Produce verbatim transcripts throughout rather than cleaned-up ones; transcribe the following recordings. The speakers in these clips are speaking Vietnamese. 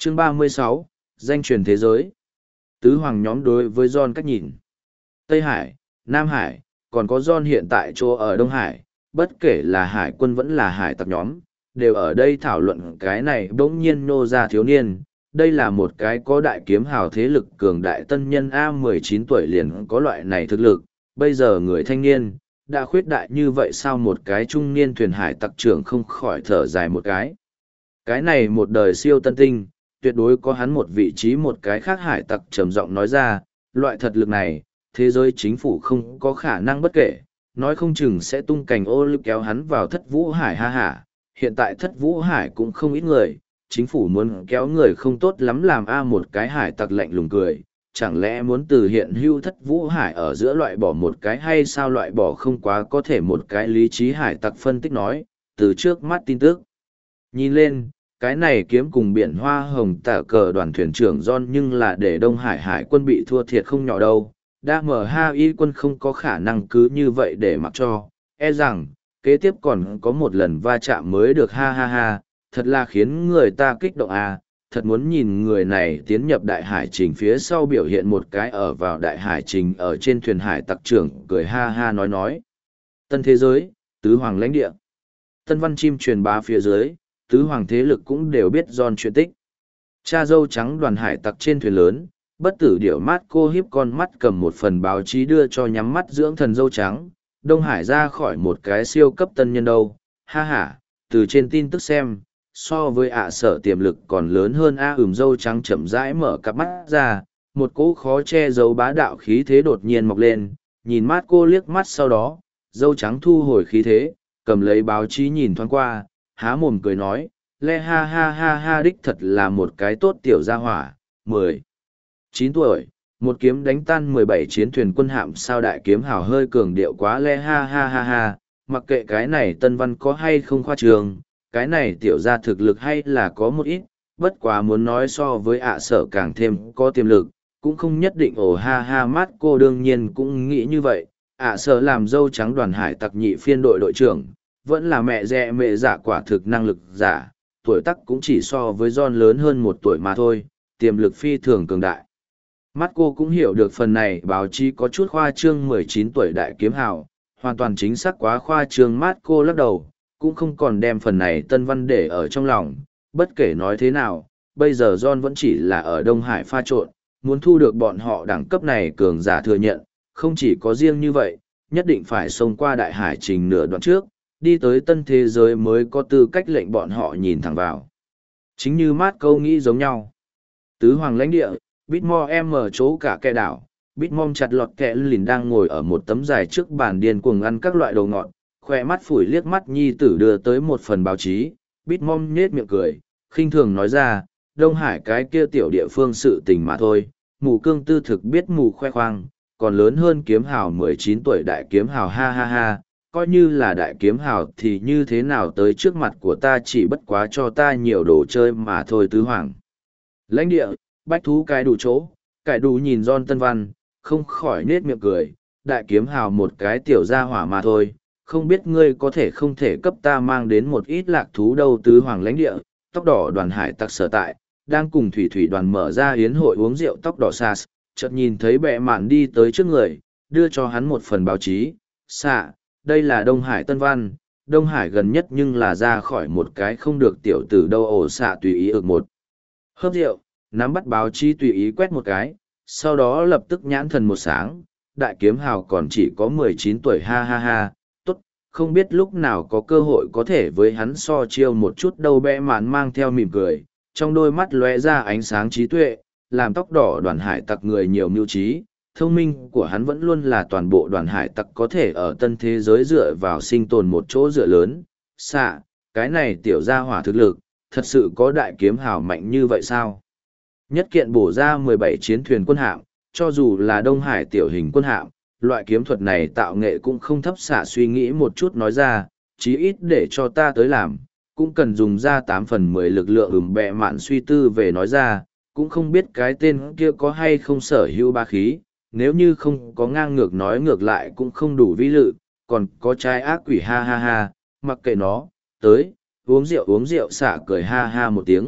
Chương ba mươi sáu, danh truyền thế giới. Tứ hoàng nhóm đối với John cách nhìn. Tây Hải, Nam Hải, còn có John hiện tại chỗ ở Đông Hải, bất kể là hải quân vẫn là hải tặc nhóm, đều ở đây thảo luận cái này bỗng nhiên nô ra thiếu niên. Đây là một cái có đại kiếm hào thế lực cường đại tân nhân A mười chín tuổi liền có loại này thực lực, bây giờ người thanh niên, đã khuyết đại như vậy sao một cái trung niên thuyền hải tặc trưởng không khỏi thở dài một cái. Cái này một đời siêu tân tinh, tuyệt đối có hắn một vị trí một cái khác hải tặc trầm giọng nói ra, loại thật lực này, thế giới chính phủ không có khả năng bất kể, nói không chừng sẽ tung cành ô lưu kéo hắn vào thất vũ hải ha hả. Hiện tại thất vũ hải cũng không ít người, chính phủ muốn kéo người không tốt lắm làm A một cái hải tặc lạnh lùng cười, chẳng lẽ muốn từ hiện hưu thất vũ hải ở giữa loại bỏ một cái hay sao loại bỏ không quá có thể một cái lý trí hải tặc phân tích nói, từ trước mắt tin tức. Nhìn lên, cái này kiếm cùng biển hoa hồng tả cờ đoàn thuyền trưởng John nhưng là để Đông Hải hải quân bị thua thiệt không nhỏ đâu. Đa mở ha y quân không có khả năng cứ như vậy để mặc cho, e rằng, kế tiếp còn có một lần va chạm mới được ha ha ha, thật là khiến người ta kích động à, thật muốn nhìn người này tiến nhập đại hải trình phía sau biểu hiện một cái ở vào đại hải trình ở trên thuyền hải tặc trưởng cười ha ha nói nói. Tân thế giới, tứ hoàng lãnh địa. Tân văn chim truyền bá phía dưới, tứ hoàng thế lực cũng đều biết John chuyện tích. Cha dâu trắng đoàn hải tặc trên thuyền lớn, bất tử điểu mát cô hiếp con mắt cầm một phần báo chí đưa cho nhắm mắt dưỡng thần dâu trắng, Đông Hải ra khỏi một cái siêu cấp tân nhân đâu, ha ha, từ trên tin tức xem, so với ạ sở tiềm lực còn lớn hơn A ửm dâu trắng chậm rãi mở cặp mắt ra, một cỗ khó che giấu bá đạo khí thế đột nhiên mọc lên, nhìn mát cô liếc mắt sau đó, dâu trắng thu hồi khí thế, cầm lấy báo chí nhìn thoáng qua, há mồm cười nói, le ha ha ha ha đích thật là một cái tốt tiểu gia hỏa, mười chín tuổi, một kiếm đánh tan mười bảy chiến thuyền quân hạm sao đại kiếm hào hơi cường điệu quá le ha ha ha ha, mặc kệ cái này tân văn có hay không khoa trường, cái này tiểu ra thực lực hay là có một ít, bất quá muốn nói so với ạ sở càng thêm có tiềm lực, cũng không nhất định ổ ha ha mát cô đương nhiên cũng nghĩ như vậy, ạ sở làm dâu trắng đoàn hải tặc nhị phiên đội đội trưởng, vẫn là mẹ dẹ mẹ giả quả thực năng lực giả, tuổi tác cũng chỉ so với John lớn hơn một tuổi mà thôi, tiềm lực phi thường cường đại. Mắt cô cũng hiểu được phần này báo chí có chút khoa trương mười chín tuổi đại kiếm hào, hoàn toàn chính xác quá khoa trương mắt cô lắc đầu, cũng không còn đem phần này tân văn để ở trong lòng, bất kể nói thế nào, bây giờ John vẫn chỉ là ở Đông Hải pha trộn, muốn thu được bọn họ đẳng cấp này cường giả thừa nhận, không chỉ có riêng như vậy, nhất định phải xông qua đại hải trình nửa đoạn trước, đi tới tân thế giới mới có tư cách lệnh bọn họ nhìn thẳng vào. Chính như mát câu nghĩ giống nhau. Tứ hoàng lãnh địa, Bitmore em ở chỗ cả kẻ đảo, Bitmore chặt lọt kẻ lìn đang ngồi ở một tấm dài trước bàn điên cuồng ăn các loại đồ ngọt, khoe mắt phủi liếc mắt nhi tử đưa tới một phần báo chí, Bitmore nhết miệng cười, khinh thường nói ra, Đông Hải cái kia tiểu địa phương sự tình mà thôi, mù cương tư thực biết mù khoe khoang, còn lớn hơn kiếm hào mười chín tuổi đại kiếm hào ha ha ha, coi như là đại kiếm hào thì như thế nào tới trước mặt của ta chỉ bất quá cho ta nhiều đồ chơi mà thôi tứ hoàng. Lãnh địa, bách thú cái đủ chỗ, cải đủ nhìn John Tân Văn, không khỏi nết miệng cười, đại kiếm hào một cái tiểu gia hỏa mà thôi, không biết ngươi có thể không thể cấp ta mang đến một ít lạc thú đâu tứ hoàng lãnh địa, tóc đỏ đoàn hải tặc sở tại, đang cùng thủy thủy đoàn mở ra yến hội uống rượu tóc đỏ sas, chợt nhìn thấy bệ mạn đi tới trước người, đưa cho hắn một phần báo chí, xạ, đây là Đông Hải Tân Văn, Đông Hải gần nhất nhưng là ra khỏi một cái không được tiểu tử đâu ổ xạ tùy ý ực một. Hớp rượu, nắm bắt báo chí tùy ý quét một cái, sau đó lập tức nhãn thần một sáng, đại kiếm hào còn chỉ có mười chín tuổi ha ha ha, tốt, không biết lúc nào có cơ hội có thể với hắn so chiêu một chút đâu bẽ mạn mang theo mỉm cười, trong đôi mắt lóe ra ánh sáng trí tuệ, làm tóc đỏ đoàn hải tặc người nhiều mưu trí, thông minh của hắn vẫn luôn là toàn bộ đoàn hải tặc có thể ở tân thế giới dựa vào sinh tồn một chỗ dựa lớn, xạ, cái này tiểu gia hỏa thực lực, thật sự có đại kiếm hào mạnh như vậy sao? Nhất kiện bổ ra mười bảy chiến thuyền quân hạm, cho dù là Đông Hải tiểu hình quân hạm, loại kiếm thuật này tạo nghệ cũng không thấp xạ suy nghĩ một chút nói ra, chí ít để cho ta tới làm, cũng cần dùng ra tám phần mười lực lượng ửm bẹ mạn suy tư về nói ra, cũng không biết cái tên kia có hay không sở hữu ba khí, nếu như không có ngang ngược nói ngược lại cũng không đủ vĩ lự, còn có trái ác quỷ ha ha ha, mặc kệ nó, tới, uống rượu uống rượu xạ cười ha ha một tiếng,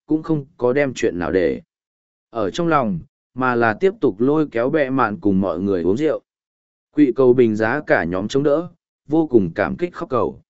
cũng không có đem chuyện nào để ở trong lòng, mà là tiếp tục lôi kéo bẹ mạn cùng mọi người uống rượu. Quỵ cầu bình giá cả nhóm chống đỡ, vô cùng cảm kích khóc cầu.